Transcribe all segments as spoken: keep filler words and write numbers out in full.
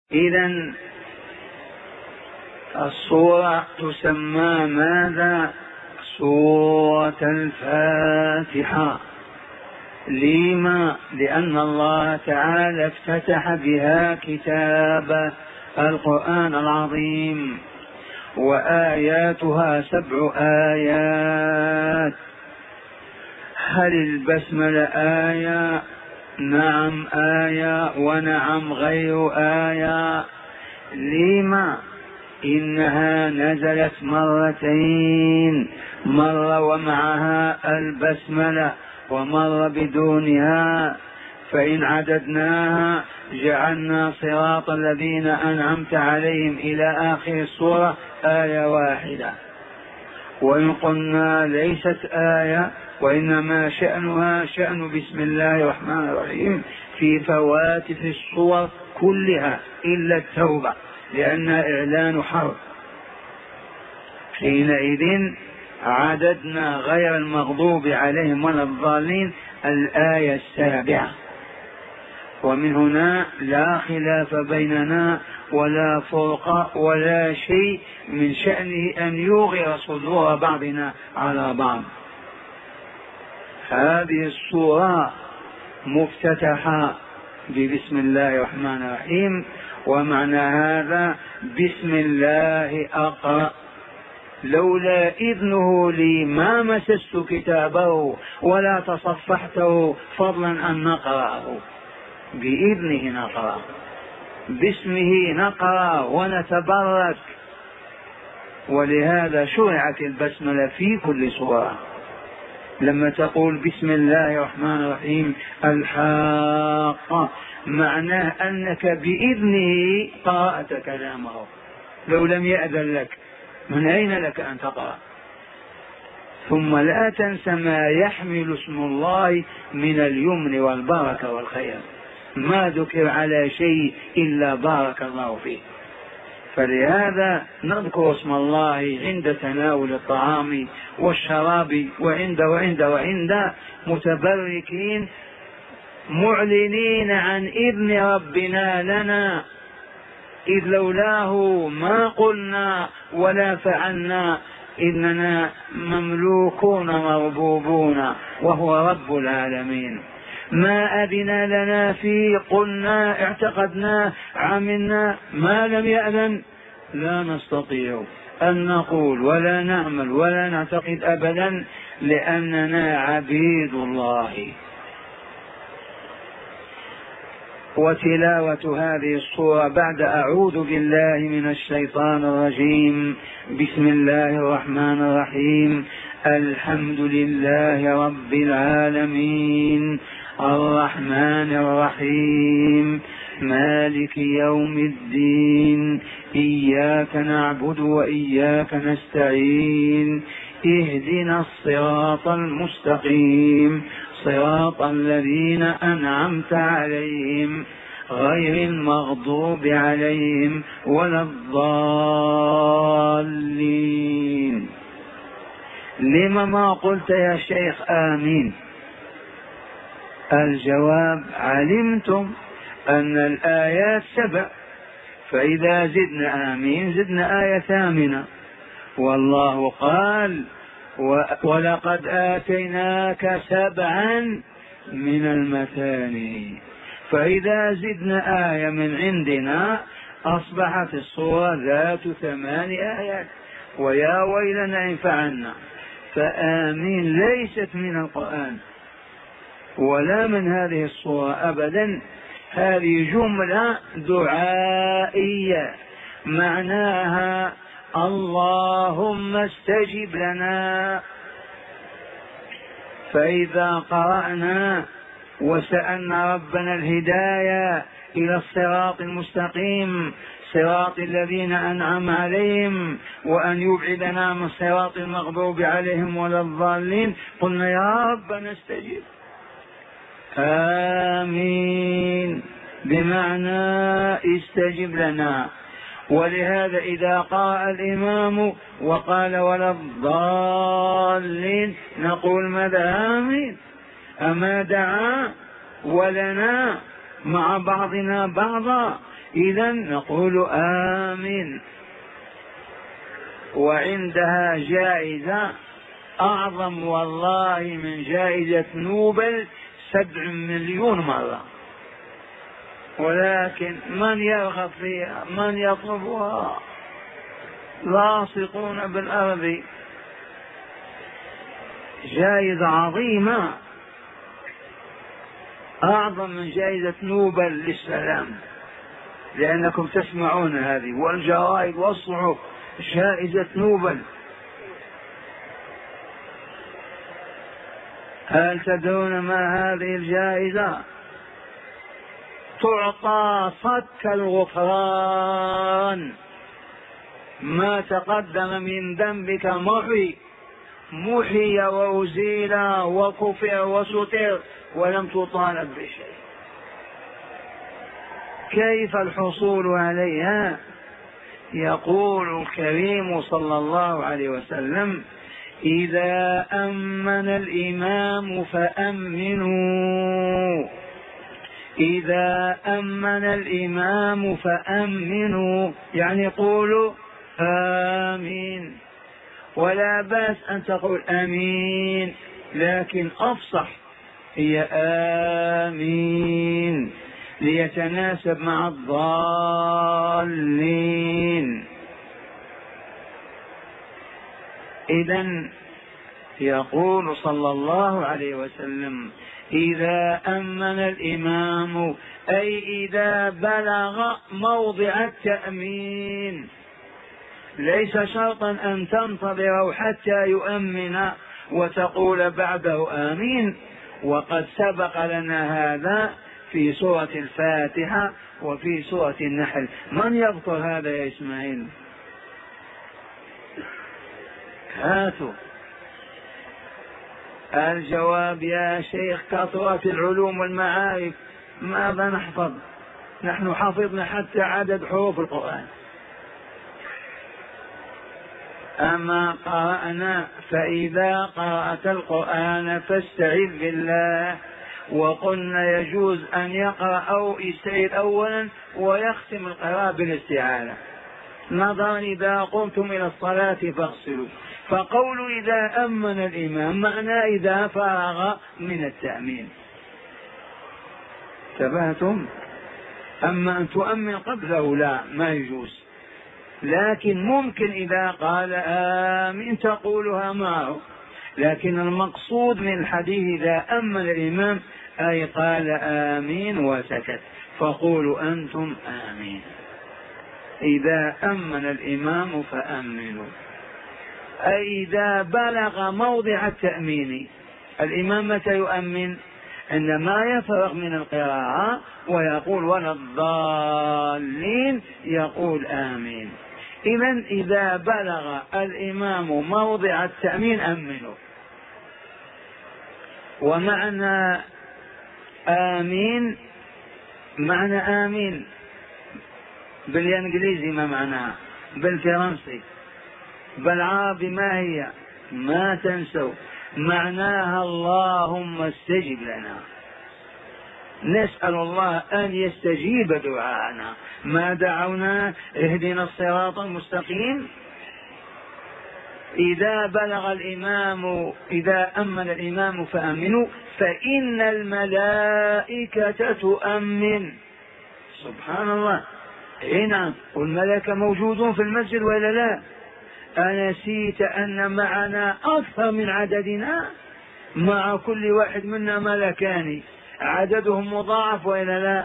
إذن الصورة تسمى ماذا؟ سورة الفاتحة. لما؟ لأن الله تعالى افتتح بها كتاب القرآن العظيم، وآياتها سبع آيات. هل البسملة آية؟ نعم آية، ونعم غير آية. لما؟ إنها نزلت مرتين، مرة ومعها البسملة ومر بدونها، فإن عددناها جعلنا صراط الذين أنعمت عليهم إلى آخر السورة آية واحدة. وإن قلنا ليست آية وإنما شأنها شأن بسم الله الرحمن الرحيم في فواتح الصور كلها إلا التوبة، لأنها إعلان حرب. حينئذ عددنا غير المغضوب عليهم ولا الضالين الآية السابعة. ومن هنا لا خلاف بيننا ولا فرق ولا شيء من شأنه أن يوغر صدور بعضنا على بعض. هذه السورة مفتتحة ببسم الله الرحمن الرحيم، ومعنى هذا بسم الله أقرأ. لولا إذنه لي ما مسست كتابه ولا تصفحته فضلا أن نقرأه. بإذنه نقرأ، باسمه نقرأ ونتبرك. ولهذا شرعت البسملة في كل سورة. لما تقول بسم الله الرحمن الرحيم الحاقة، معناه أنك بإذنه قرأت كلامه. لو لم يأذن لك من أين لك أن تقرأ؟ ثم لا تنس ما يحمل اسم الله من اليمن والبركة والخير، ما ذكر على شيء إلا بارك الله فيه. فلهذا نذكر اسم الله عند تناول الطعام والشراب وعند وعند وعند متبركين معلنين عن إذن ربنا لنا، إذ لولاه ما قلنا ولا فعلنا، إننا مملوكون مربوبون وهو رب العالمين. ما أذن لنا فيه قلنا اعتقدنا عملنا، ما لم يأذن لا نستطيع أن نقول ولا نعمل ولا نعتقد أبدا، لأننا عبيد الله. وتلاوة هذه الصورة بعد أعوذ بالله من الشيطان الرجيم بسم الله الرحمن الرحيم الحمد لله رب العالمين الرحمن الرحيم مالك يوم الدين إياك نعبد وإياك نستعين اهدنا الصراط المستقيم صراط الذين أنعمت عليهم غير المغضوب عليهم ولا الضالين. لما ما قلت يا شيخ آمين؟ الجواب علمتم أن الآيات سبع، فإذا زدنا آمين زدنا آية ثامنة. والله قال ولقد آتيناك سبعا من المثاني، فإذا زدنا آية من عندنا أصبحت الصورة ذات ثمان آيات. ويا ويلنا إن فعلنا. فآمين ليست من القرآن ولا من هذه الصورة أبدا، هذه جملة دعائية معناها اللهم استجب لنا. فإذا قرأنا وسألنا ربنا الهداية إلى الصراط المستقيم صراط الذين أنعم عليهم وأن يبعدنا من صراط المغضوب عليهم ولا الضالين، قلنا يا ربنا استجب. آمين بمعنى استجب لنا. ولهذا إذا قرأ الإمام وقال ولا الضالين نقول ماذا؟ آمين. أما دعا ولنا مع بعضنا بعضا إذا نقول آمين. وعندها جائزة أعظم والله من جائزة نوبل سبع مليون مرة، ولكن من يرغب فيها؟ من يطلبها؟ لاصقون بالأرض. جائزة عظيمة أعظم من جائزة نوبل للسلام، لأنكم تسمعون هذه والجرائد والصحف جائزة نوبل. هل تدرون ما هذه الجائزة؟ تعطى صك الغفران، ما تقدم من ذنبك محي محي وأزيل وكفر وستر ولم تطالب بشيء. كيف الحصول عليها؟ يقول الكريم صلى الله عليه وسلم: إذا أمن الإمام فأمنوا، إذا أمن الإمام فأمنوا، يعني قولوا آمين. ولا بأس أن تقول آمين، لكن أفصح هي آمين ليتناسب مع الضالين. إذن يقول صلى الله عليه وسلم: إذا أمن الإمام، أي إذا بلغ موضع التأمين. ليس شرطا أن تنتظر حتى يؤمن وتقول بعده آمين، وقد سبق لنا هذا في سورة الفاتحة وفي سورة النحل. من يذكر هذا يا إسماعيل؟ هاتوا الجواب يا شيخ. كثرت العلوم والمعارف، ماذا نحفظ؟ نحن حفظنا حتى عدد حروف القرآن. أما قرأنا، فإذا قرأت القرآن فاستعذ بالله. وقلنا يجوز أن يقرأ أو يستعيذ أولا ويختم القراءة بالاستعاذة، نظرا إذا قمتم إلى الصلاة فاغسلوا. فقول إذا أمن الإمام معناه إذا فرغ من التأمين. انتبهتم؟ أما أن تؤمن قبله لا، ما يجوز، لكن ممكن إذا قال آمين تقولها معه. لكن المقصود من الحديث إذا أمن الإمام أي قال آمين وسكت، فقولوا أنتم آمين. إذا أمن الإمام فأمنوا، أي إذا بلغ موضع التأمين. الإمام متى يؤمن؟ عندما يفرغ من القراءة ويقول ولا الضالين يقول آمين. إذن إذا بلغ الإمام موضع التأمين أمنوا. ومعنى آمين، معنى آمين بالإنجليزي ما معناها، بالفرنسي، بالعربي ما هي؟ ما تنسوا معناها اللهم استجب لنا. نسأل الله أن يستجيب دعاءنا، ما دعونا اهدنا الصراط المستقيم. إذا بلغ الإمام، إذا أمن الإمام فأمنوا، فإن الملائكة تؤمن. سبحان الله، هنا والملائكة موجودون في المسجد ولا لا؟ أنسيت أن معنا أكثر من عددنا؟ مع كل واحد منا ملكان، عددهم مضاعف وإلا لا؟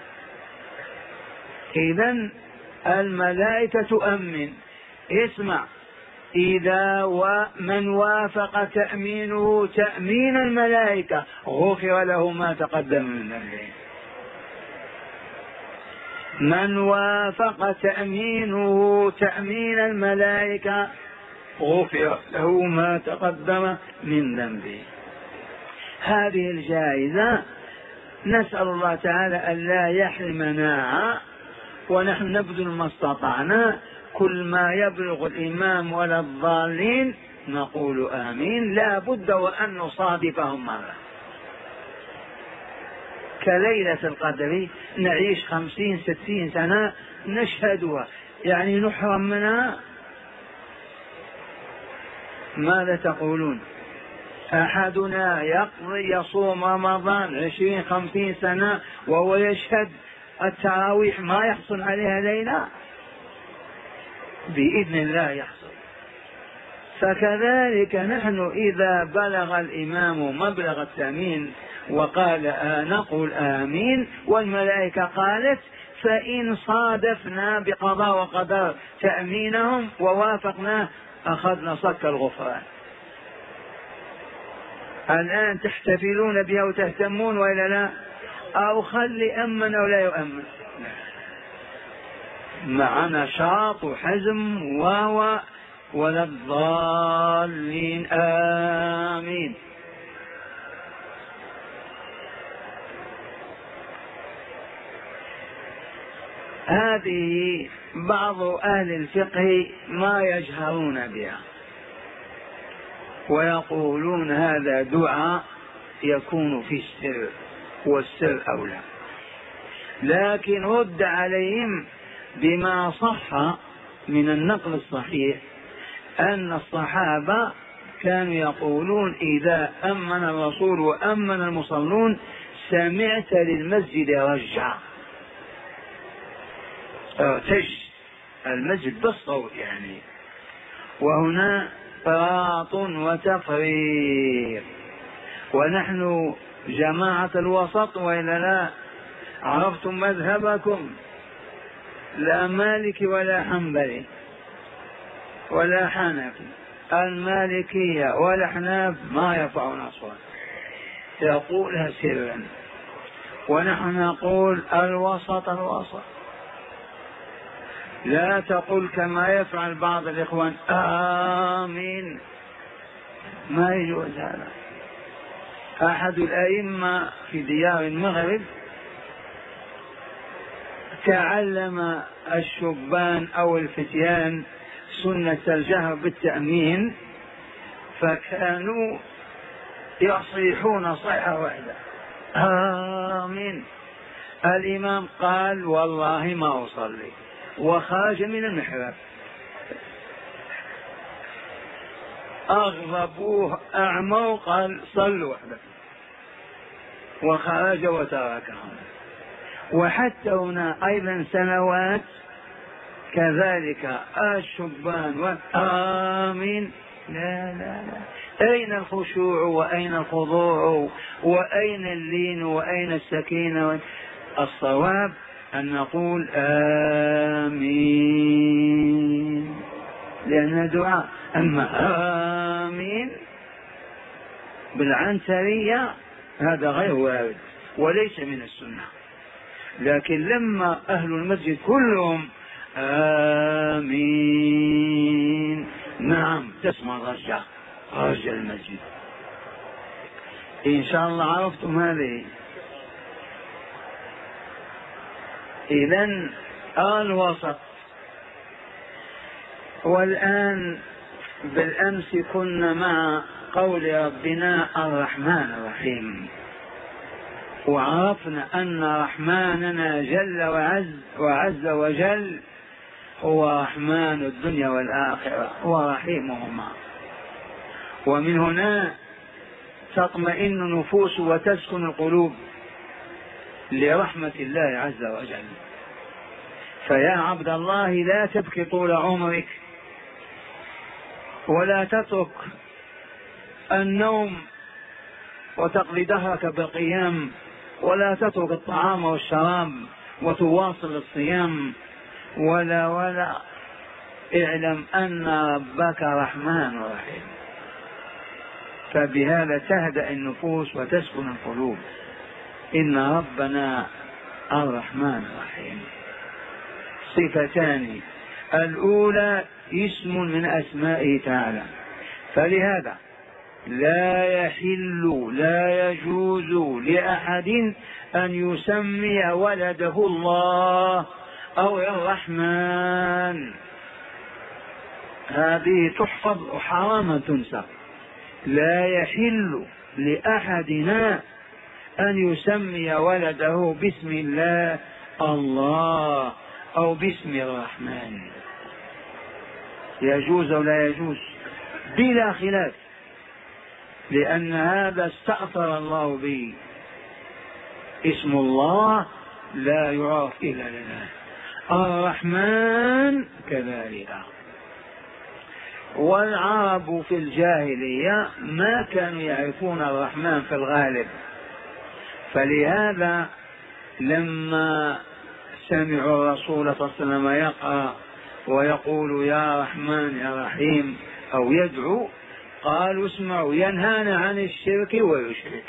إذن الملائكة تؤمن. اسمع، إذا ومن وافق تأمينه تأمين الملائكة غفر له ما تقدم من ذنبه. من وافق تأمينه تأمين الملائكة غفر له ما تقدم من ذنبه. هذه الجائزة نسأل الله تعالى ألا يحرمنا، ونحن نبذل ما استطعنا. كل ما يبلغ الإمام ولا الضالين نقول آمين، لا بد وأن نصادفهم مرة. كليلة القدر نعيش خمسين ستين سنة نشهدها، يعني نحرم منها. ماذا تقولون؟ أحدنا يقضي يصوم رمضان عشرين خمسين سنة وهو يشهد التراويح ما يحصل عليها ليلة؟ بإذن الله يحصل. فكذلك نحن إذا بلغ الإمام مبلغ التأمين وقال آه نقول آمين والملائكة قالت، فإن صادفنا بقضاء وقدر تأمينهم ووافقناه أخذنا صك الغفران. الآن تحتفلون بها وتهتمون وإلا لا؟ أو خلي أمن أو لا يؤمن، مع نشاط وحزم وهو ولا الضالين آمين. هذه بعض أهل الفقه ما يجهرون بها ويقولون هذا دعاء يكون في السر والسر أولى، لكن رد عليهم بما صح من النقل الصحيح أن الصحابة كانوا يقولون إذا أمن الرسول وأمن المصلون سمعت للمسجد رجع، ارتج المسجد بالصوت يعني. وهنا قراط وتفريق، ونحن جماعة الوسط وإلا لا؟ عرفتم مذهبكم، لا مالكي ولا حنبلي ولا حنفي، المالكية والأحناف ما يرفعون أصوات يقولها سرا، ونحن نقول الوسط الوسط. لا تقول كما يفعل بعض الإخوان آمين، ما يجوز هذا. أحد الأئمة في ديار المغرب تعلم الشبان أو الفتيان سنة الجهر بالتأمين، فكانوا يصيحون صيحة واحدة آمين. الإمام قال والله ما أصلي، وخرج من المحراب. أغضبوه أعموا قال صلوا وحده، وخرج وتركهم. وحتى هنا أيضا سنوات كذلك الشبان آمين، لا لا لا. أين الخشوع وأين الخضوع وأين اللين وأين السكينة؟ الصواب أن نقول آمين لأنها دعاء، أما آمين بالعنترية هذا غير وارد وليس من السنة. لكن لما أهل المسجد كلهم آمين نعم تسمع رجع رجع المسجد. إن شاء الله عرفتم هذه. إذن الوسط. والآن بالأمس كنا مع قول ربنا الرحمن الرحيم، وعرفنا أن رحمننا جل وعز وعز وجل هو رحمن الدنيا والآخرة ورحيمهما، ومن هنا تطمئن النفوس وتسكن القلوب لرحمة الله عز وجل. فيا عبد الله لا تبكي طول عمرك، ولا تترك النوم وتقضي دهرك بالقيام، ولا تترك الطعام والشراب وتواصل الصيام، ولا ولا اعلم أن ربك رحمن رحيم، فبهذا تهدأ النفوس وتسكن القلوب. إن ربنا الرحمن الرحيم. صفتان، الأولى اسم من أسمائه تعالى، فلهذا لا يحل لا يجوز لأحد أن يسمي ولده الله أو الرحمن، هذه تحفظ وحرام تنسى. لا يحل لأحدنا أن يسمي ولده باسم الله الله أو باسم الرحمن، يجوز أو لا يجوز بلا خلاف، لأن هذا استأثر الله به. اسم الله لا يعرف إلا لله، الرحمن كذلك. والعرب في الجاهلية ما كانوا يعرفون الرحمن في الغالب، فلهذا لما سمعوا الرسول صلى الله عليه وسلم يقرأ ويقول يا رحمن يا رحيم أو يدعو، قالوا اسمعوا ينهانا عن الشرك ويشرك،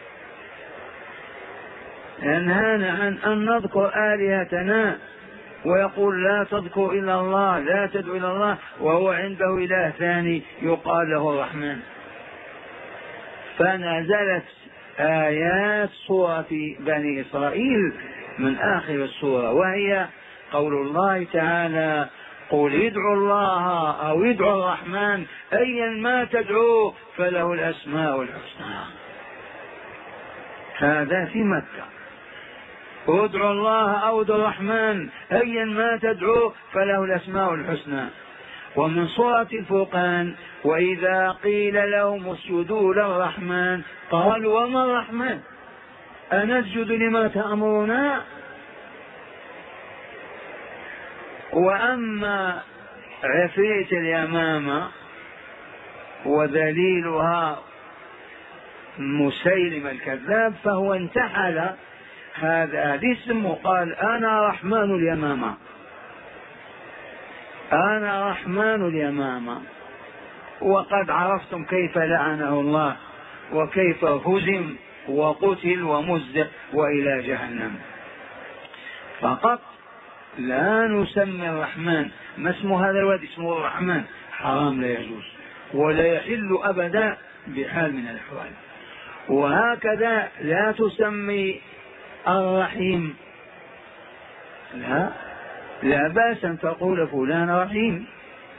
ينهانا عن أن نذكر آلهتنا ويقول لا تذكر إلا الله لا تدعو إلى الله، وهو عنده إله ثاني يقال له الرحمن. فنزلت آيات سورة بني إسرائيل من آخر السورة، وهي قول الله تعالى قل ادعوا الله أو ادعوا الرحمن أيا ما تدعو فله الأسماء الحسنى. هذا في مكة، ادعوا الله أو ادعوا الرحمن أيا ما تدعو فله الأسماء الحسنى. ومن سورة الفرقان وإذا قيل لهم اسجدوا للرحمن قالوا وما الرحمن أنسجد لما تأمرنا. وأما عفريت اليمامة وذليلها مسيلم الكذاب فهو انتحل هذا الاسم وقال أنا رحمن اليمامة، أنا رحمن اليمامة. وقد عرفتم كيف لعنه الله وكيف هزم وقتل ومزق وإلى جهنم. فقط لا نسمي الرحمن، ما اسم هذا الواد اسمه الرحمن، حرام لا يجوز ولا يحل أبدا بحال من الأحوال. وهكذا لا تسمي الرحيم، لا لا بأس أن تقول فلان رحيم،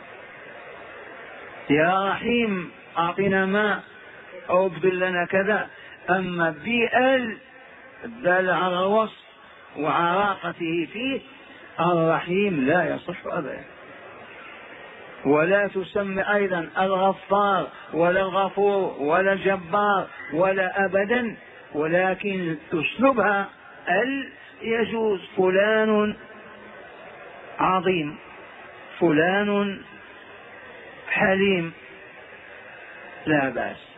يا رحيم أعطنا ماء أو ابذل لنا كذا. أما بأل دل على الوصف وعراقته فيه الرحيم لا يصح أبدا. ولا تسمي أيضا الغفار ولا الغفور ولا الجبار ولا أبدا، ولكن تسلبها ال يجوز، فلان عظيم فلان حليم لا بأس.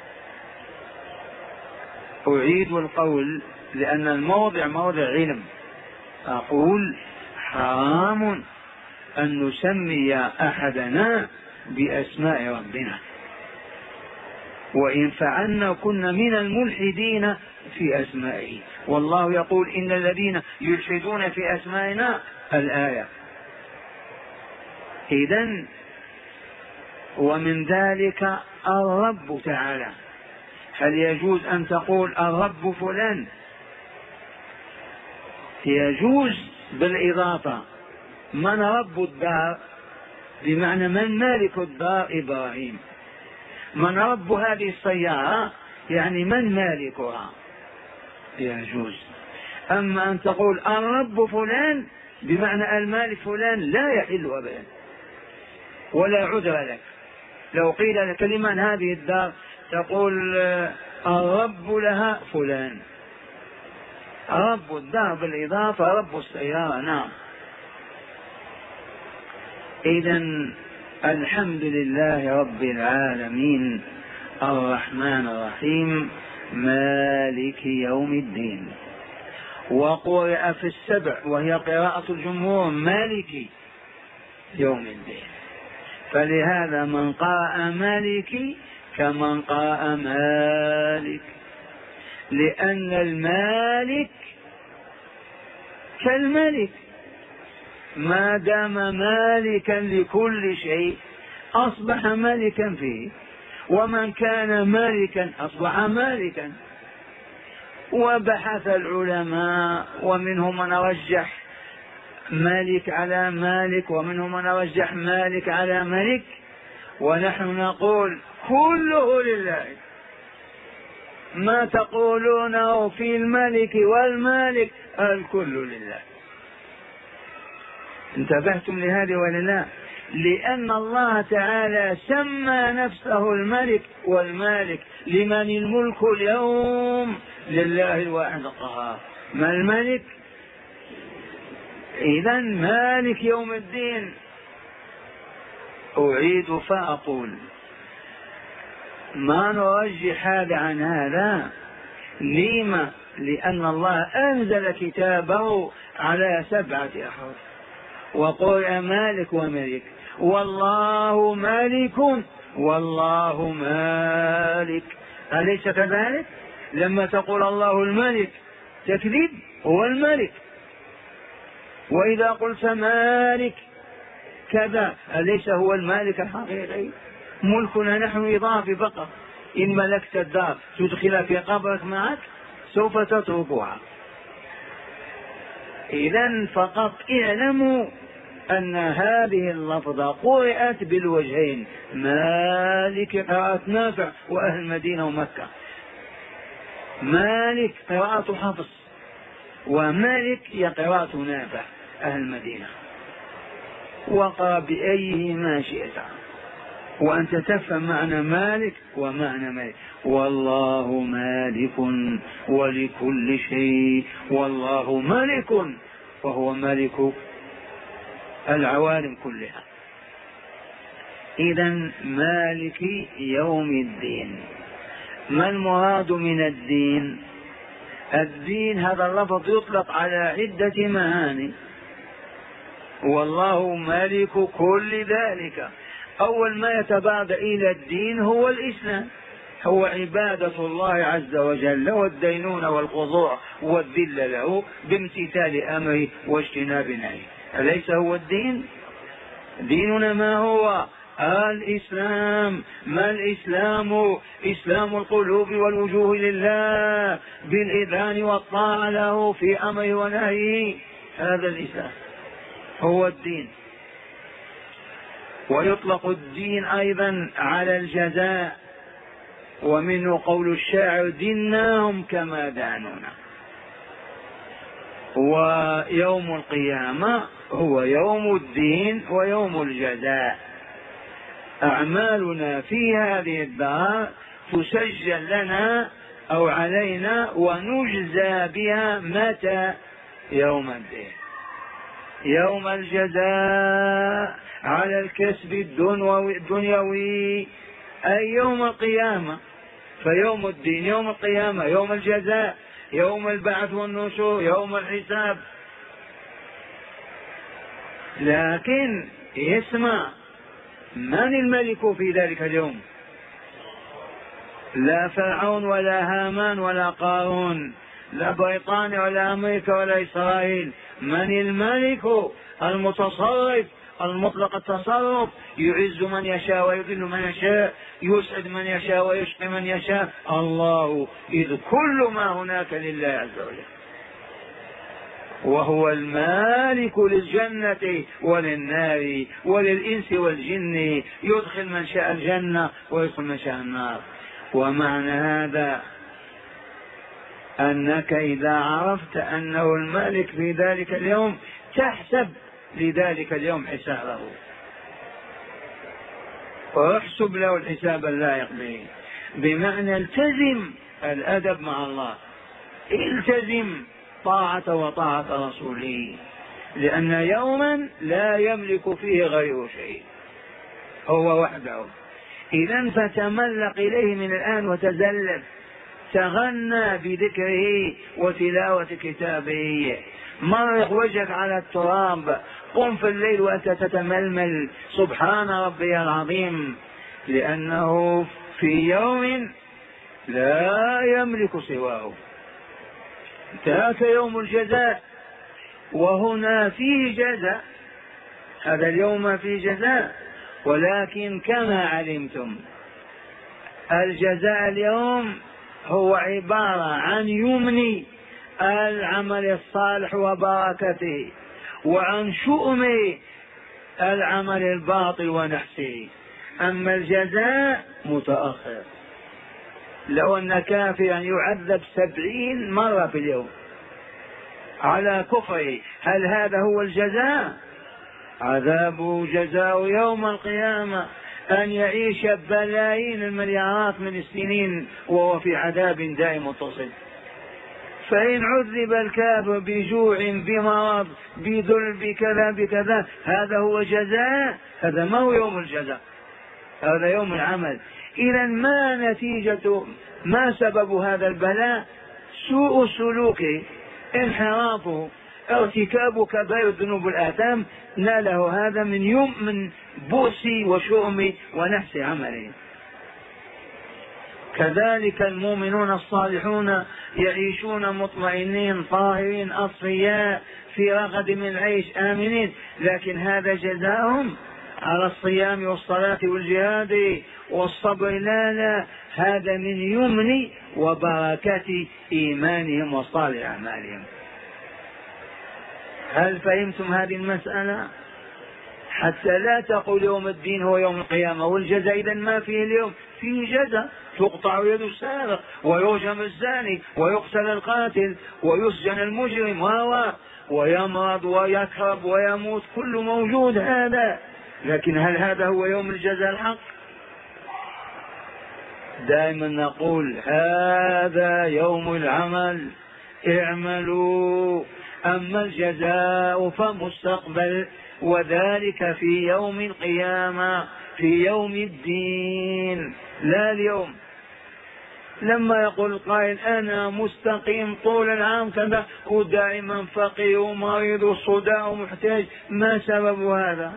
أعيد القول لأن الموضع موضع علم، أقول حرام أن نسمي أحدنا بأسماء ربنا، وإن فعلنا كنا من الملحدين في أسمائه. والله يقول إن الذين يلحدون في أسمائنا الآية. إذن ومن ذلك الرب تعالى، هل يجوز أن تقول الرب فلان؟ يجوز بالإضافة. من رب الدار بمعنى من مالك الدار إبراهيم، من رب هذه السيارة يعني من مالكها، يجوز. أما أن تقول الرب فلان بمعنى المالك فلان لا يحل أبدا ولا عذر لك. لو قيل لك لمن هذه الدار تقول الرب لها فلان، رب الدار بالإضافة رب السيارة نعم. إذن الحمد لله رب العالمين الرحمن الرحيم مالك يوم الدين. وقرأ في السبع وهي قراءة الجمهور مالك يوم الدين، فلهذا من قرأ مالك كمن قرأ مالك، لأن المالك كالملك ما دام مالكا لكل شيء أصبح مالكا فيه، ومن كان مالكا أصبح مالكا. وبحث العلماء ومنهم من رجح مالك على مالك ومنهم من رجح مالك على ملك، ونحن نقول كله لله ما تقولونه في الملك والمالك الكل لله. انتبهتم لهذه ولا لا؟ لأن الله تعالى سمى نفسه الملك والمالك. لمن الملك اليوم؟ لله الواحد القهار. ما الملك؟ إذا مالك يوم الدين. أعيد فأقول ما نرجح هذا عن هذا. لما؟ لأن الله أنزل كتابه على سبعة أحرف وقل مالك وملك، والله مالك والله مالك، أليس كذلك؟ لما تقول الله الملك تكذب، هو الملك. وإذا قلت مالك كذا، أليس هو المالك الحقيقي؟ ملكنا نحن إضافي فقط. إن ملكت الدار تدخل في قبرك معك سوف تتركها. إذن فقط اعلموا أن هذه اللفظة قرأت بالوجهين، مالك قراءة نافع وأهل المدينة ومكة، مالك قراءة حفص، ومالك هي قراءة نافع أهل المدينة. وقرأ بأيه ما شئت وأنت تفهم معنى مالك ومعنى مالك. والله مالك ولكل شيء، والله ملك وهو ملك العوالم كلها. إذن مالك يوم الدين. ما المراد من الدين؟ الدين هذا اللفظ يطلق على عدة معاني، والله مالك كل ذلك. أول ما يتبادر إلى الدين هو الإسلام، هو عبادة الله عز وجل والدينونة والخضوع والذل له بامتثال أمره واجتناب نهيه. أليس هو الدين؟ ديننا ما هو؟ الإسلام. ما الإسلام؟ إسلام القلوب والوجوه لله بالإذعان والطاعة له في أمره ونهيه. هذا الإسلام هو الدين. ويطلق الدين أيضا على الجزاء، ومنه قول الشاعر ديناهم كما دانونا. ويوم القيامة هو يوم الدين ويوم الجزاء. أعمالنا في هذه الدار تسجل لنا أو علينا ونجزى بها متى؟ يوم الدين، يوم الجزاء على الكسب الدنيوي، أي يوم القيامة. فيوم الدين يوم القيامة، يوم الجزاء، يوم البعث والنشور، يوم الحساب. لكن اسمع، من الملك في ذلك اليوم؟ لا فرعون ولا هامان ولا قارون، لا بريطانيا ولا أمريكا ولا إسرائيل. من الملك؟ المتصرف المطلق التصرف، يعز من يشاء ويذل من يشاء، يسعد من يشاء ويشقي من يشاء، الله. إذ كل ما هناك لله عز وجل، وهو المالك للجنة وللنار وللإنس والجن، يدخل من شاء الجنة ويدخل من شاء النار. ومعنى هذا أنك إذا عرفت أنه المالك في ذلك اليوم تحسب لذلك اليوم حسابه، واحسب له الحساب اللائق به، بمعنى التزم الأدب مع الله، التزم طاعة وطاعة رسوله، لأن يوما لا يملك فيه غيره شيء، هو وحده. إذن فتملق إليه من الآن وتزلف، تغنى بذكره وتلاوة كتابه، مرق وجهك على التراب، قم في الليل وأنت تتململ سبحان ربي العظيم، لأنه في يوم لا يملك سواه. ذاك يوم الجزاء، وهنا فيه جزاء، هذا اليوم فيه جزاء، ولكن كما علمتم الجزاء اليوم هو عبارة عن يمن العمل الصالح وبركته، وعن شؤم العمل الباطل ونحسه. أما الجزاء متأخر، لو أن كافرا يعذب سبعين مرة في اليوم على كفره، هل هذا هو الجزاء؟ عذابه جزاء يوم القيامة أن يعيش بلايين المليارات من السنين وهو في عذاب دائم متصل. فإن عذب الكافر بجوع بمرض بذل بكذا بكذا هذا هو جزاء؟ هذا ما هو يوم الجزاء، هذا يوم العمل. إذا ما نتيجة ما سبب هذا البلاء؟ سوء سلوكه، انحرافه، ارتكاب كبائر الذنوب والآثام، ناله هذا من يوم من بؤس وشؤم ونحس عمله. كذلك المؤمنون الصالحون يعيشون مطمئنين طاهرين أصفياء في رغد من العيش آمنين، لكن هذا جزاؤهم على الصيام والصلاة والجهاد والصبر؟ لا لا، هذا من يمن وبركة إيمانهم وصالح أعمالهم. هل فهمتم هذه المسألة؟ حتى لا تقول يوم الدين هو يوم القيامة والجزاء إذن ما فيه اليوم، فيه جزاء، تقطع يد السارق ويرجم الزاني ويقتل القاتل ويسجن المجرم وهو ويمرض ويكرب ويموت، كل موجود هذا، لكن هل هذا هو يوم الجزاء الحق؟ دائما نقول هذا يوم العمل اعملوا، أما الجزاء فمستقبل، وذلك في يوم القيامة في يوم الدين لا اليوم. لما يقول القائل أنا مستقيم طول العام كذا ودائما فقير ومريض وصداع ومحتاج، ما سبب هذا؟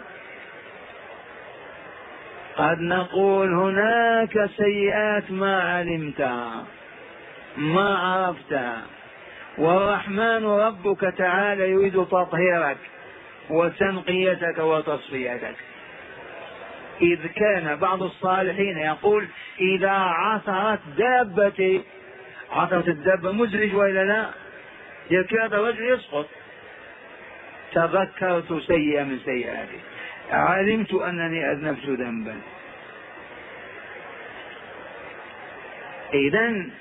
قد نقول هناك سيئات ما علمتها ما عرفتها، والرحمن ربك تعالى يريد تطهيرك وتنقيتك وتصفيتك. إذ كان بعض الصالحين يقول إذا عثرت دابتي، عثرت الدابة مزعج وإلا لا، يكاد رجل يسقط، تذكرت سيئة من سيئاتي، علمت أنني أذنبت ذنبا. إذن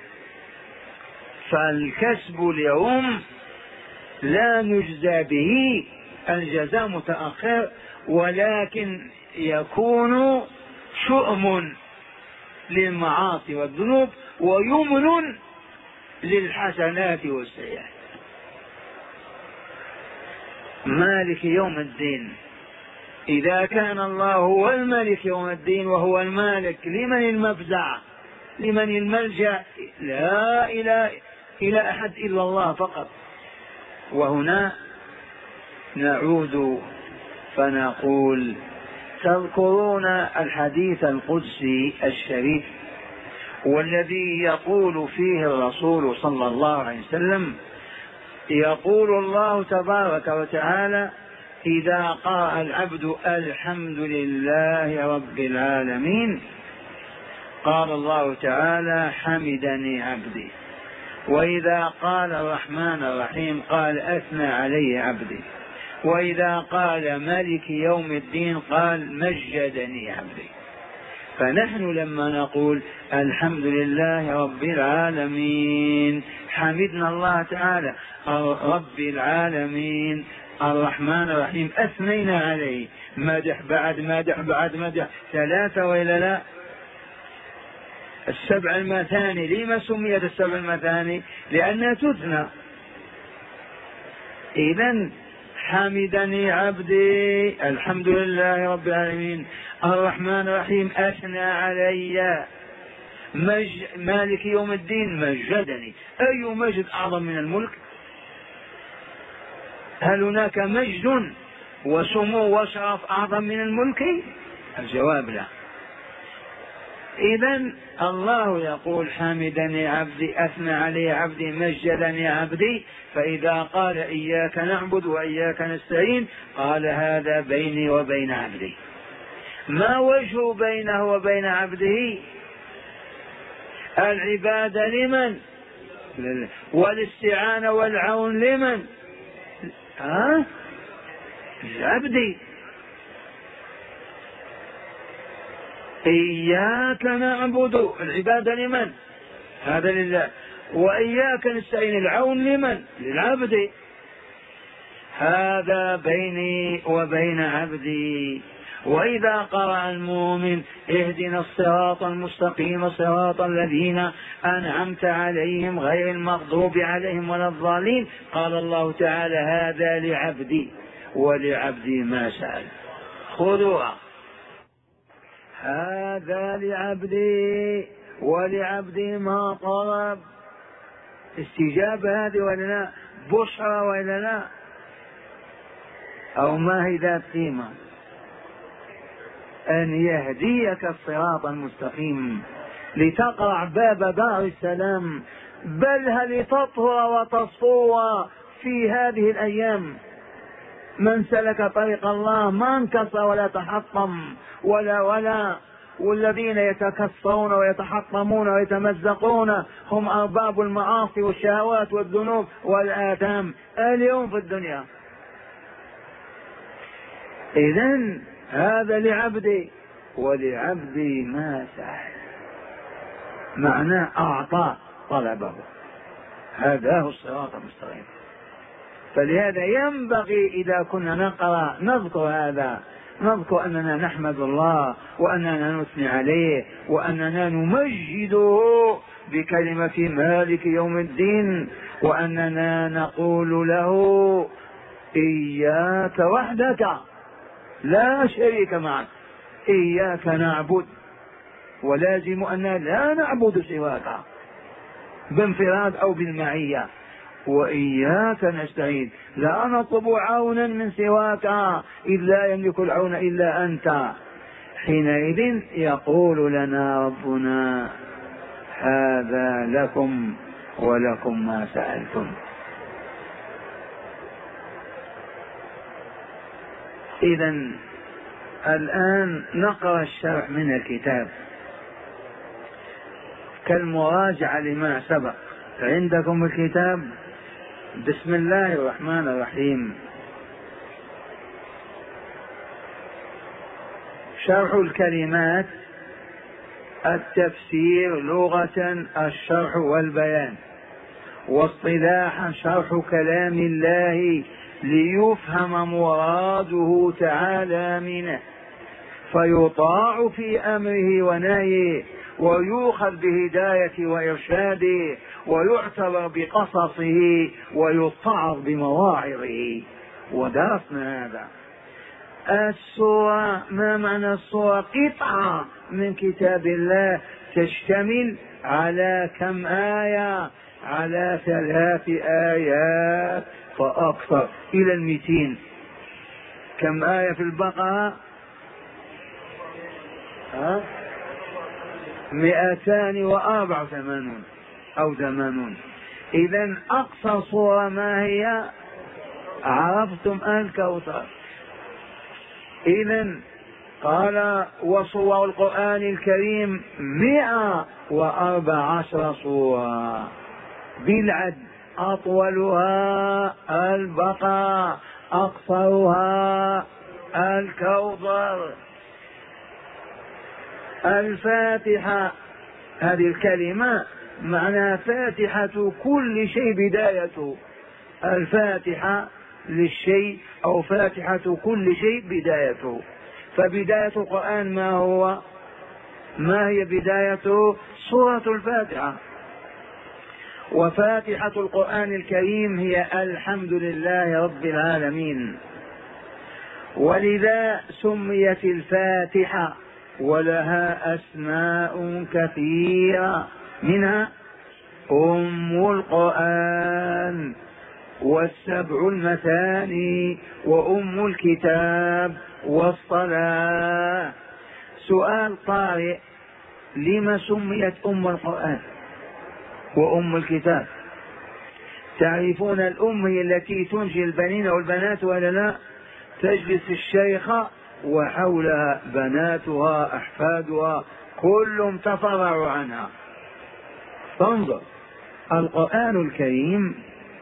فالكسب اليوم لا نجزى به، الجزاء متأخر، ولكن يكون شؤم للمعاصي والذنوب ويمن للحسنات والسيئات. مالك يوم الدين، إذا كان الله هو الملك يوم الدين وهو المالك، لمن المفزع؟ لمن الملجأ؟ لا إله إلى أحد إلا الله فقط. وهنا نعود فنقول تذكرون الحديث القدسي الشريف والذي يقول فيه الرسول صلى الله عليه وسلم، يقول الله تبارك وتعالى إذا قرأ العبد الحمد لله رب العالمين قال الله تعالى حمدني عبدي، وإذا قال الرحمن الرحيم قال أثنى علي عبدي، وإذا قال مالك يوم الدين قال مجدني عبدي. فنحن لما نقول الحمد لله رب العالمين حمدنا الله تعالى رب العالمين الرحمن الرحيم، أثنينا عليه، مدح بعد مدح بعد مدح، ثلاثة وإلا لا؟ السبع المثاني، لما سميت السبع المثاني؟ لأنها تثنى. إذن حمدني عبدي الحمد لله رب العالمين الرحمن الرحيم أثنى علي، مج... مالك يوم الدين مجدني. أي مجد أعظم من الملك؟ هل هناك مجد وسمو وشرف أعظم من الملك؟ الجواب لا. إذن الله يقول حمدني عبدي أثنى علي عبدي مجدني عبدي، فإذا قال إياك نعبد وإياك نستعين قال هذا بيني وبين عبدي. ما وجه بينه وبين عبده؟ العبادة لمن؟ والاستعانة والعون لمن؟ ها؟ عبدي. إياك نعبد، العبادة لمن؟ هذا لله. وإياك نستعين، العون لمن؟ للعبد. هذا بيني وبين عبدي. وإذا قرأ المؤمن اهدنا الصراط المستقيم صراط الذين أنعمت عليهم غير المغضوب عليهم ولا الضالين، قال الله تعالى هذا لعبدي ولعبدي ما سأل. خذوها، هذا لعبدي ولعبدي ما طلب. استجابة هذه ولا لا؟ بشرى ولا لا؟ أو ما هي ذات قيمة؟ أن يهديك الصراط المستقيم لتقرع باب دار السلام، بل هل لتطهر وتصفو في هذه الأيام. من سلك طريق الله ما انكسر ولا تحطم ولا ولا والذين يتكسرون ويتحطمون ويتمزقون هم أرباب المعاصي والشهوات والذنوب والآثام اليوم في الدنيا. إذن هذا لعبدي ولعبدي ما سأل، معناه أعطى طلبه، هذا هو الصراط المستقيم. فلهذا ينبغي إذا كنا نقرأ نذكر هذا، نذكر أننا نحمد الله وأننا نثني عليه وأننا نمجده بكلمة مالك يوم الدين، وأننا نقول له إياك وحدك لا شريك معك، إياك نعبد، ولازم أننا لا نعبد سواك بانفراد أو بالمعية، وإياك نستعين لا نطلب عونا من سواك إذ لا يملك العون إلا أنت. حينئذ يقول لنا ربنا هذا لكم ولكم ما سألتم. إذن الآن نقرأ الشرح من الكتاب كالمراجعة لما سبق. عندكم الكتاب؟ بسم الله الرحمن الرحيم. شرح الكلمات، التفسير لغة الشرح والبيان، واصطلاحا شرح كلام الله ليفهم مراده تعالى منه فيطاع في أمره ونهيه ويؤخذ بهداية وإرشاده ويعتبر بقصصه ويتعظ بمواعظه. ودرسنا هذا. السورة، ما معنى السورة؟ قطعة من كتاب الله تشتمل على كم آية؟ على ثلاث آيات فأكثر، إلى المئتين. كم آية في البقرة؟ ها؟ مئتان وأربع ثمانون أو ثمانون. إذن أقصى صورة ما هي؟ عرفتم الكوثر. إذن قال وصور القرآن الكريم مئة وأربع عشر صورة بالعد، أطولها البقرة، أقصرها الكوثر. الفاتحة هذه الكلمة معناها فاتحة كل شيء، بدايته. الفاتحة للشيء أو فاتحة كل شيء بدايته. فبداية القرآن ما هو؟ ما هي بدايته؟ سورة الفاتحة. وفاتحة القرآن الكريم هي الحمد لله رب العالمين، ولذا سميت الفاتحة ولها أسماء كثيرة، منها أم القرآن والسبع المثاني وأم الكتاب والصلاة. سؤال طارئ: لما سميت أم القرآن وأم الكتاب؟ تعرفون الأم هي التي تنجي البنين والبنات ولا لا؟ تجلس الشيخة وحولها بناتها أحفادها كلهم تفرع عنها. فانظر، القرآن الكريم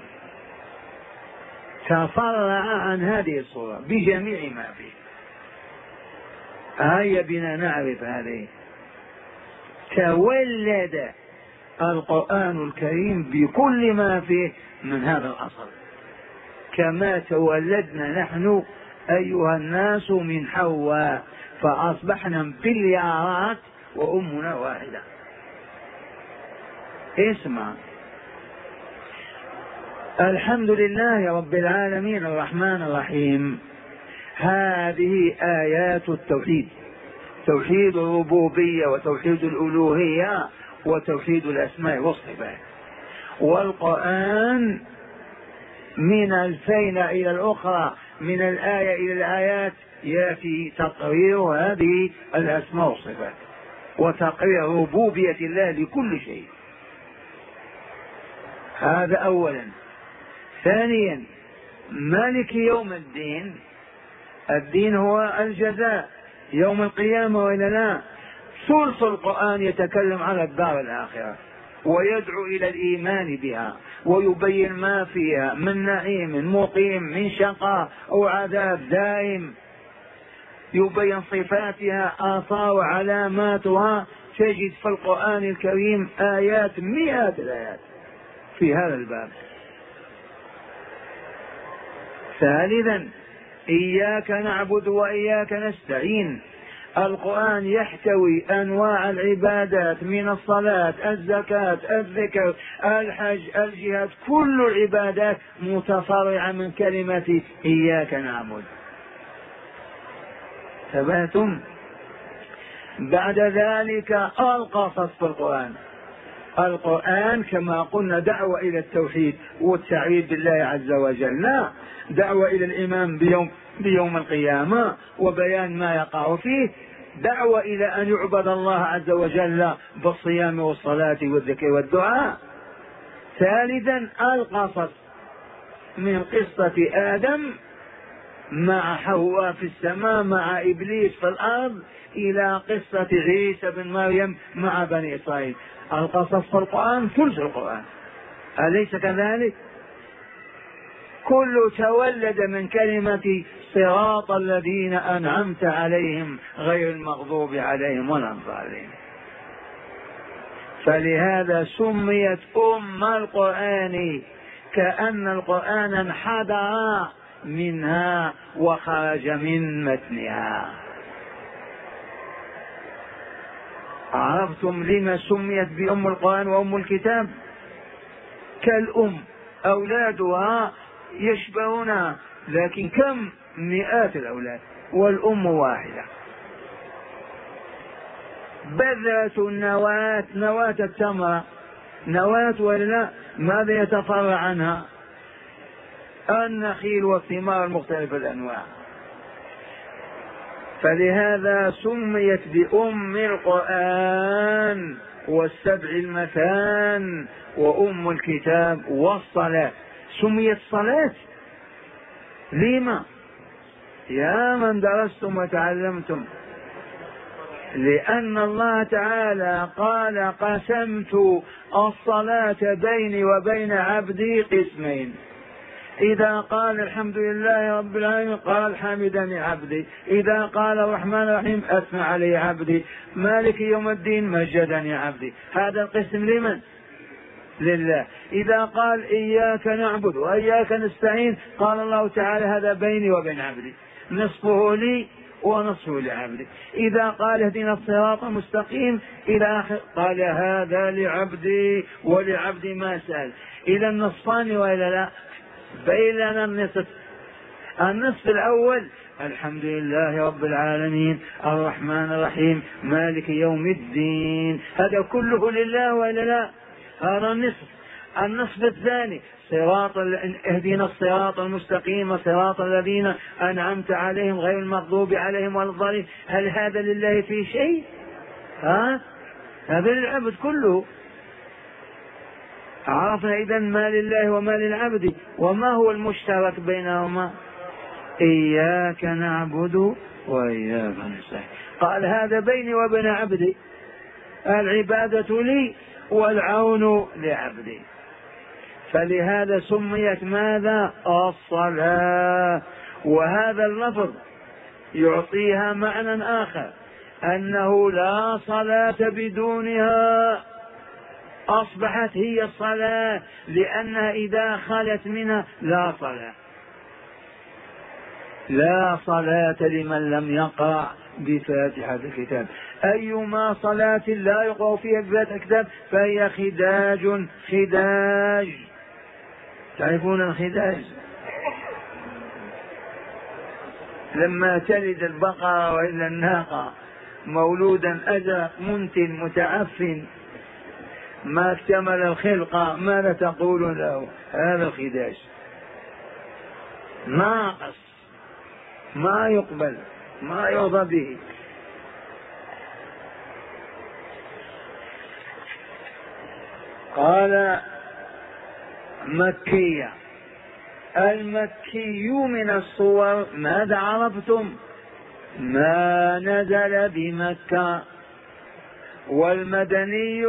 تفرع عن هذه الصورة بجميع ما فيه. هيا بنا نعرف هذه. تولد القرآن الكريم بكل ما فيه من هذا الأصل، كما تولدنا نحن أيها الناس من حواء فأصبحنا بليارات وأمنا واحدة. اسمع، الحمد لله رب العالمين الرحمن الرحيم، هذه آيات التوحيد، توحيد الربوبية وتوحيد الألوهية وتوحيد الأسماء والصفات. والقرآن من الفينة إلى الأخرى، من الآية إلى الآيات، يأتي تقرير هذه الأسماء والصفات وتقرير ربوبية الله لكل شيء. هذا أولا. ثانيا، مالك يوم الدين، الدين هو الجزاء يوم القيامة وإلا لا؟ ثلث القرآن يتكلم على الدار الآخرة ويدعو إلى الإيمان بها ويبين ما فيها من نعيم مقيم، من شقاء أو عذاب دائم، يبين صفاتها، آثار وعلاماتها. تجد في القرآن الكريم آيات، مئات الآيات في هذا الباب. ثالثا، إياك نعبد وإياك نستعين. القرآن يحتوي أنواع العبادات من الصلاة، الزكاة، الذكر، الحج، الجهاد، كل العبادات متفرعة من كلمة إياك نعبد. ثبتم؟ بعد ذلك القصص في القرآن. القرآن كما قلنا دعوة إلى التوحيد والتعريف بالله عز وجل، لا، دعوة إلى الإيمان بيوم, بيوم القيامة وبيان ما يقع فيه، دعوة إلى أن يعبد الله عز وجل بالصيام والصلاة والذكر والدعاء. ثالثا، القصص من قصة آدم مع حواء في السماء مع إبليس في الأرض إلى قصة عيسى بن مريم مع بني إسرائيل. القصص في القرآن ثلث القرآن، أليس كذلك؟ كل تولد من كلمة صراط الذين أنعمت عليهم غير المغضوب عليهم ولا الضالين. فلهذا سميت أم القرآن، كأن القرآن انحدر منها وخرج من متنها. عرفتم لما سميت بأم القرآن وأم الكتاب؟ كالأم، أولادها يشبهونها، لكن كم مئات الأولاد والأم واحدة. بذرة النواة، نواة التمرة، نواة ولا ماذا يتفرع عنها؟ النخيل والثمار المختلفة الأنواع. فلهذا سميت بأم القرآن والسبع المثان وأم الكتاب والصلاة. سميت صلاة لما؟ يا من درستم وتعلمتم، لأن الله تعالى قال قسمت الصلاة بيني وبين عبدي قسمين. إذا قال الحمد لله رب العالمين قال حمدني عبدي، إذا قال الرحمن الرحيم أثنى علي عبدي، مالك يوم الدين مجدني عبدي. هذا القسم لمن؟ لله. إذا قال إياك نعبد وإياك نستعين قال الله تعالى هذا بيني وبين عبدي، نصفه لي ونصفه لعبدي. إذا قال اهدنا الصراط المستقيم إلى آخر قال هذا لعبدي ولعبدي ما سأل. إذا النصفان وإلا لا؟ بيننا النصف. النصف الأول الحمد لله رب العالمين الرحمن الرحيم مالك يوم الدين، هذا كله لله وإلا لا؟ هذا النصف. النصف الثاني صراط اهدنا الصراط المستقيم صراط الذين أنعمت عليهم غير المغضوب عليهم ولا الضالين. هل هذا لله في شيء؟ ها؟ هذا للعبد كله. عرفنا إذن ما لله وما للعبد. وما هو المشترك بينهما؟ إياك نعبد وإياك نستعين. قال هذا بيني وبين عبدي، العبادة لي والعون لعبدي. فلهذا سميت ماذا؟ الصلاة. وهذا اللفظ يعطيها معنى آخر، أنه لا صلاة بدونها. أصبحت هي الصلاة، لأنها إذا خلت منها لا صلاة. لا صلاة لمن لم يقرأ بفاتحة الكتاب. أيما صلاة لا يقرأ فيها بفاتحة الكتاب فهي خداج. خداج، تعرفون الخداج؟ لما تلد البقرة وإلا الناقة مولودا أزرق منتن متعفن ما اكتمل الخلقة، ماذا تقول له؟ هذا الخداج ناقص، ما يقبل، ما يرضى به. قال مكية. المكي من الصور ماذا عرفتم؟ ما نزل بمكة. والمدني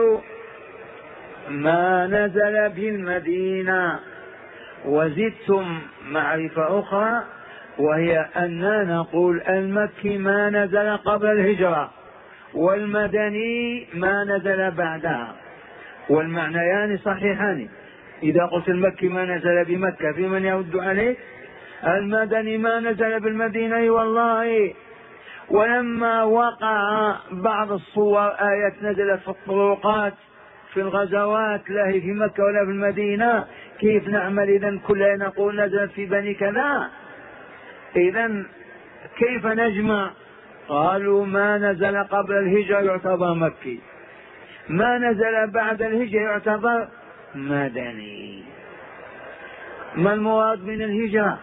ما نزل بالمدينة. وزدتم معرفة أخرى وهي أننا نقول المكي ما نزل قبل الهجرة، والمدني ما نزل بعدها، والمعنيان صحيحان. إذا قلت المكي ما نزل بمكة في من يرد عليك؟ المدني ما نزل بالمدينة والله. ولما وقع بعض الصور آيات نزلت في الطرقات في الغزوات لا هي في مكة ولا في المدينة، كيف نعمل إذن؟ كلها نقول نزلت في بني كذا، إذن كيف نجمع؟ قالوا ما نزل قبل الهجرة يعتبر مكي، ما نزل بعد الهجرة يعتبر مدني. ما المراد من الهجرة؟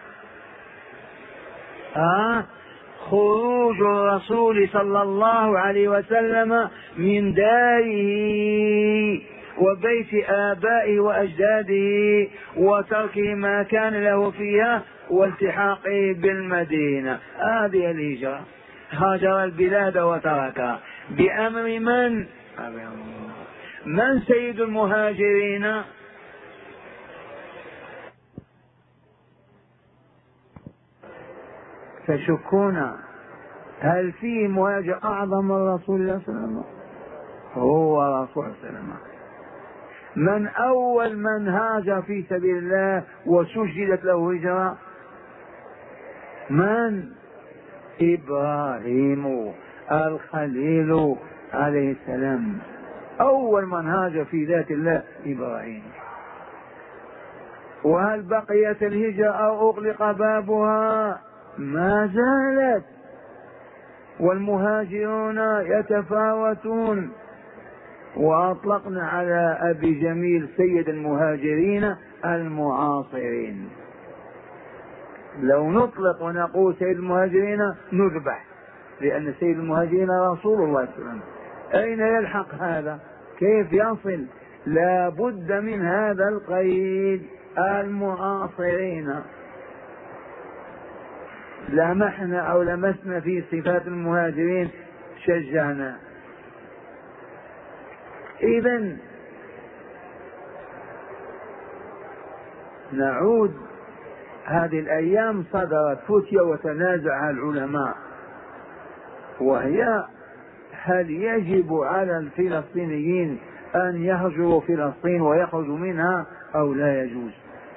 آه خروج الرسول صلى الله عليه وسلم من داره وبيت آبائه وأجداده وتركه ما كان له فيها والتحاقه بالمدينة، هذه الهجرة. هاجر البلاد وتركها بأمر من؟ من سيد المهاجرين؟ تشكون هل فيه مهاجر أعظم من رسول الله صلى الله عليه وسلم؟ هو رسول الله صلى الله عليه وسلم. من أول من هاجر في سبيل الله وسجلت له هجرة؟ من؟ إبراهيم الخليل عليه السلام، أول من هاجر في ذات الله إبراهيم. وهل بقيت الهجرة أو أغلق بابها؟ ما زالت، والمهاجرون يتفاوتون. وأطلقنا على أبي جميل سيد المهاجرين المعاصرين. لو نطلق ونقول سيد المهاجرين نذبح، لأن سيد المهاجرين رسول الله صلى الله عليه وسلم. أين يلحق هذا؟ كيف يصل؟ لا بد من هذا القيد، المعاصرين. لمحنا أو لمسنا في صفات المهاجرين شجعنا. إذن نعود، هذه الأيام صدرت فتية وتنازع العلماء، وهي هل يجب على الفلسطينيين أن يهجروا فلسطين ويخرجوا منها أو لا يجوز؟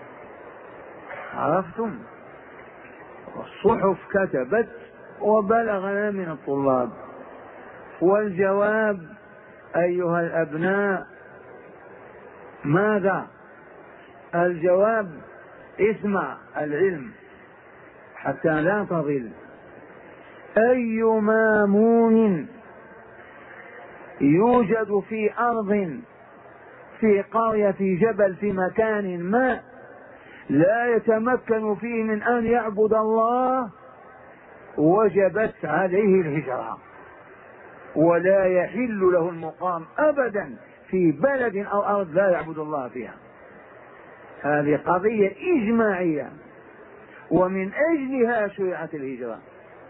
عرفتم؟ الصحف كتبت وبلغنا من الطلاب، والجواب أيها الأبناء ماذا؟ الجواب اسمع العلم حتى لا تضل. أي مامون يوجد في أرض في قرية في جبل في مكان ما لا يتمكن فيه من أن يعبد الله وجبت عليه الهجرة، ولا يحل له المقام أبدا في بلد أو أرض لا يعبد الله فيها. هذه قضية إجماعية، ومن أجلها شرعت الهجرة.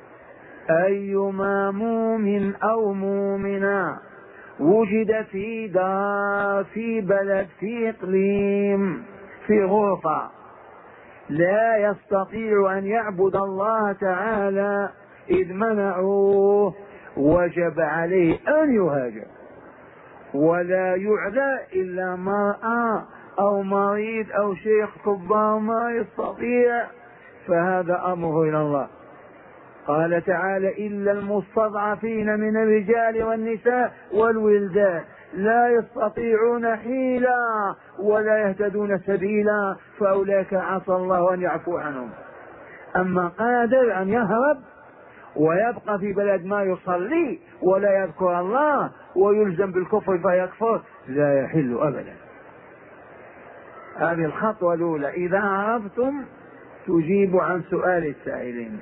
أيما مؤمن أو مؤمنة وجد في دار في بلد في إقليم في غرفة لا يستطيع أن يعبد الله تعالى إذ منعوه، وجب عليه أن يهاجر. ولا يعدى إلا مرأة أو مريض أو شيخ كبار ما يستطيع، فهذا أمره إلى الله. قال تعالى إلا المستضعفين من الرجال والنساء والولدان لا يستطيعون حيلا ولا يهتدون سبيلا فأولئك عسى الله أن يعفو عنهم. أما قادر أن يهرب ويبقى في بلد ما يصلي ولا يذكر الله ويلزم بالكفر فيكفر لا يحل أبدا. هذه الخطوة الأولى. إذا عرفتم تجيب عن سؤال السائلين.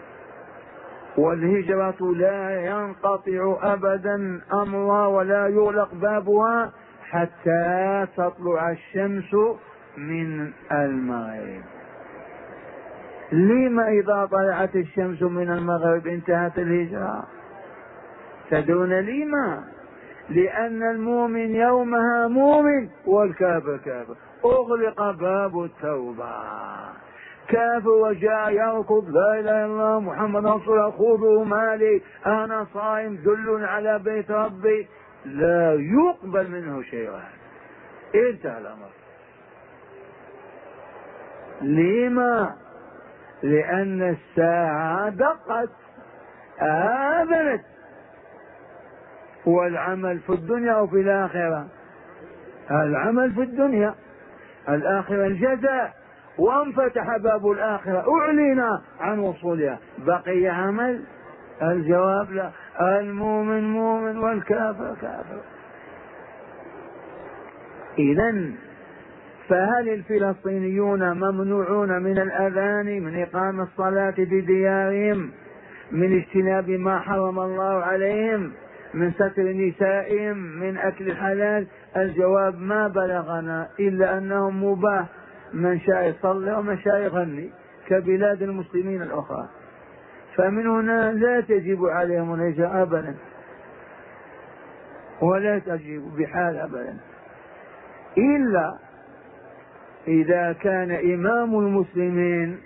والهجرة لا ينقطع أبدا أمرها ولا يغلق بابها حتى تطلع الشمس من المغرب. لما إذا طلعت الشمس من المغرب انتهت الهجرة؟ تدرون لما؟ لأن المؤمن يومها مؤمن والكافر كافر، أغلق باب التوبة. كافر وجاء يركض لا إله إلا الله محمد رسول الله خذوا مالي أنا صائم دل على بيت ربي، لا يقبل منه شيء. انتهى الأمر. لما؟ لأن الساعة دقت آذنت. والعمل في الدنيا أو في الآخرة؟ العمل في الدنيا، الآخرة الجزاء. وانفتح باب الآخرة أعلن عن وصولها، بقي عمل؟ الجواب لا. المؤمن مؤمن والكافر كافر. إذن فهل الفلسطينيون ممنوعون من الأذان، من إقام الصلاة في ديارهم، من اجتناب ما حرم الله عليهم، من ستر نسائهم، من أكل الحلال؟ الجواب ما بلغنا إلا أنهم مباح، من شاء يصلي ومن شاء يغني كبلاد المسلمين الأخرى. فمن هنا لا تجب عليهم الهجرة أبدا ولا تجب بحال أبدا، إلا إذا كان إمام المسلمين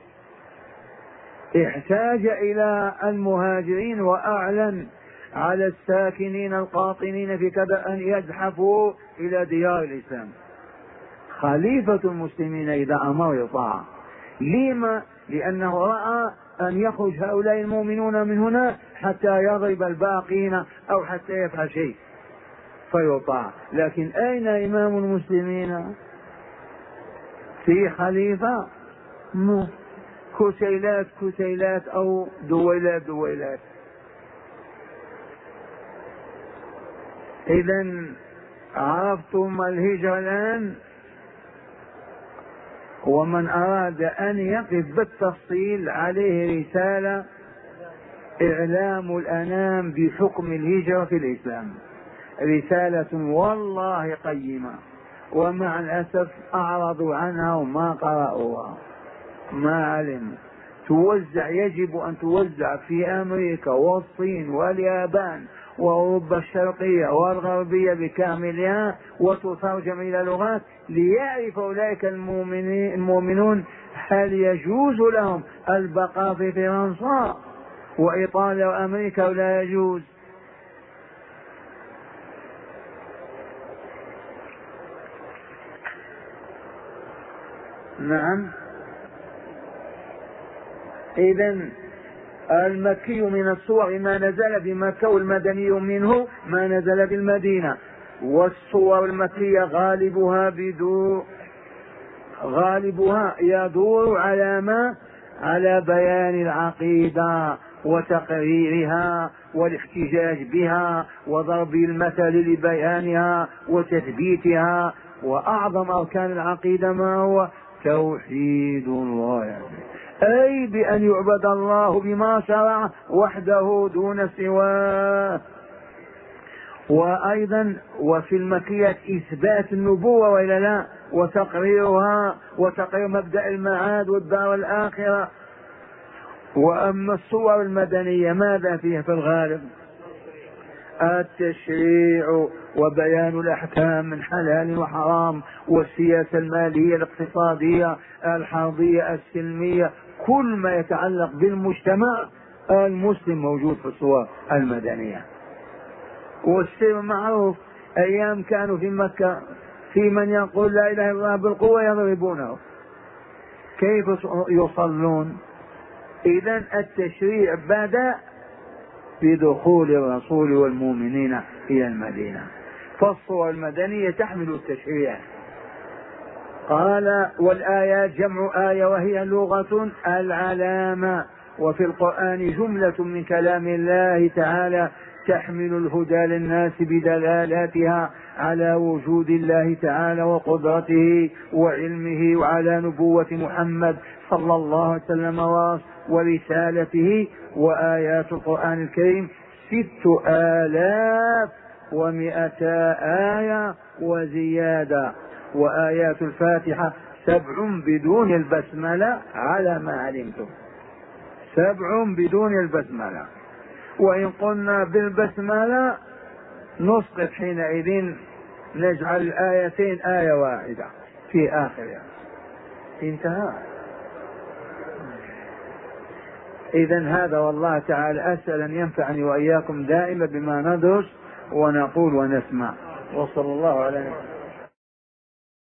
احتاج إلى المهاجرين وأعلن على الساكنين القاطنين في كذا أن يزحفوا إلى ديار الإسلام. خليفة المسلمين إذا أمر يطاع. لما؟ لأنه رأى أن يخرج هؤلاء المؤمنون من هنا حتى يضرب الباقين أو حتى يفعل شيء فيطاع. لكن أين إمام المسلمين؟ في خليفة؟ مو كسيلات كسيلات أو دويلات دويلات. إذن عرفتم الهجرة الآن. ومن أراد أن يقف بالتفصيل عليه رسالة إعلام الأنام بحكم الهجرة في الإسلام، رسالة والله قيمة، ومع الأسف أعرضوا عنها وما قرأوها ما علموا. توزع، يجب أن توزع في أمريكا والصين واليابان وأوروبا الشرقية والغربية بكاملها وتترجم إلى لغات ليعرف أولئك المؤمنون هل يجوز لهم البقاء في فرنسا وإيطاليا وأمريكا أو لا يجوز. نعم. إذن المكي من الصور ما نزل بمكة والمدني منه ما نزل بالمدينة. والصور المكية غالبها بدور غالبها يدور على ما على بيان العقيدة وتقريرها والاحتجاج بها وضرب المثل لبيانها وتثبيتها. وأعظم أركان العقيدة ما هو؟ توحيد الله، أي بأن يعبد الله بما شرع وحده دون سواه. وأيضا وفي المكية إثبات النبوة وإلا لا، وتقريرها وتقرير مبدأ المعاد والدار الآخرة. وأما الصور المدنية ماذا فيها في الغالب؟ التشريع وبيان الأحكام من حلال وحرام والسياسة المالية الاقتصادية الحربية السلمية، كل ما يتعلق بالمجتمع المسلم موجود في الصور المدنية. والسر معروف، أيام كانوا في مكة في من يقول لا إله إلا الله بالقوة يضربونه، كيف يصلون؟ إذن التشريع بدأ بدخول الرسول والمؤمنين إلى المدينة، فالصور المدنية تحمل التشريع. قال والآيات جمع آية وهي لغة العلامة، وفي القرآن جملة من كلام الله تعالى تحمل الهدى للناس بدلالاتها على وجود الله تعالى وقدرته وعلمه وعلى نبوة محمد صلى الله عليه وسلم ورسالته. وآيات القرآن الكريم ست آلاف ومئتا آية وزيادة، وآيات الفاتحة سبع بدون البسملة على ما علمتم، سبع بدون البسملة، وإن قلنا بالبسملة نسقط حينئذ نجعل الآيتين آية واحدة في آخرها، انتهى. إذن هذا والله تعالى أسأل أن ينفعني وإياكم دائما بما ندرس ونقول ونسمع، وصلى الله على نبينا.